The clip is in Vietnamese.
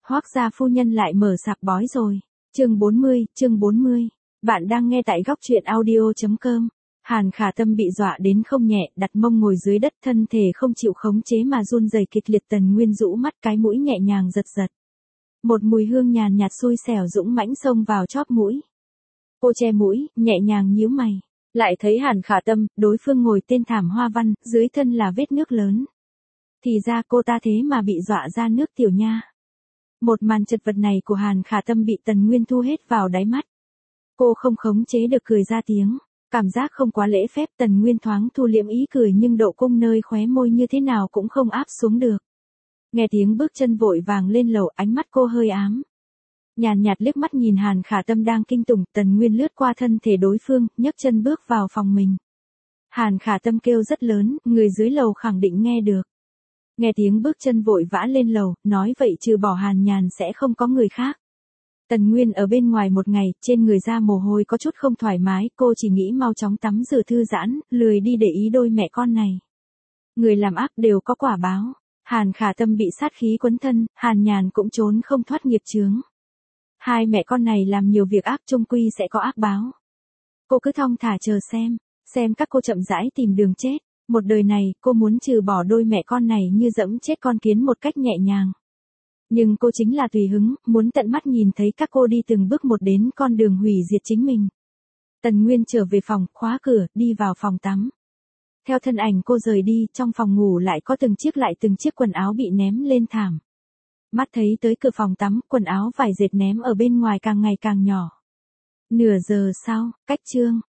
Hoác gia phu nhân lại mở sạp bói rồi. Chương 40. Bạn đang nghe tại góc truyện audio.com. Hàn Khả Tâm bị dọa đến không nhẹ, đặt mông ngồi dưới đất, thân thể không chịu khống chế mà run rẩy kịch liệt. Tần Nguyên rũ mắt, cái mũi nhẹ nhàng giật giật. Một mùi hương nhàn nhạt xui xẻo dũng mãnh xông vào chóp mũi. Cô che mũi, nhẹ nhàng nhíu mày. Lại thấy Hàn Khả Tâm, đối phương ngồi tên thảm hoa văn, dưới thân là vết nước lớn. Thì ra cô ta thế mà bị dọa ra nước tiểu nha. Một màn chật vật này của Hàn Khả Tâm bị Tần Nguyên thu hết vào đáy mắt. Cô không khống chế được cười ra tiếng. Cảm giác không quá lễ phép, Tần Nguyên thoáng thu liễm ý cười nhưng độ cung nơi khóe môi như thế nào cũng không áp xuống được. Nghe tiếng bước chân vội vàng lên lầu, ánh mắt cô hơi ám. Nhàn nhạt liếc mắt nhìn Hàn Khả Tâm đang kinh tủng, Tần Nguyên lướt qua thân thể đối phương, nhấc chân bước vào phòng mình. Hàn Khả Tâm kêu rất lớn, người dưới lầu khẳng định nghe được. Nghe tiếng bước chân vội vã lên lầu, nói vậy trừ bỏ Hàn Nhàn sẽ không có người khác. Tần Nguyên ở bên ngoài một ngày, trên người ra mồ hôi có chút không thoải mái, cô chỉ nghĩ mau chóng tắm rửa thư giãn, lười đi để ý đôi mẹ con này. Người làm ác đều có quả báo. Hàn Khả Tâm bị sát khí quấn thân, Hàn Nhàn cũng trốn không thoát nghiệp chướng. Hai mẹ con này làm nhiều việc ác chung quy sẽ có ác báo. Cô cứ thong thả chờ xem các cô chậm rãi tìm đường chết. Một đời này, cô muốn trừ bỏ đôi mẹ con này như dẫm chết con kiến một cách nhẹ nhàng. Nhưng cô chính là tùy hứng, muốn tận mắt nhìn thấy các cô đi từng bước một đến con đường hủy diệt chính mình. Tần Nguyên trở về phòng, khóa cửa, đi vào phòng tắm. Theo thân ảnh cô rời đi, trong phòng ngủ lại có từng chiếc quần áo bị ném lên thảm. Mắt thấy tới cửa phòng tắm, quần áo vải dệt ném ở bên ngoài càng ngày càng nhỏ. Nửa giờ sau, cách chương,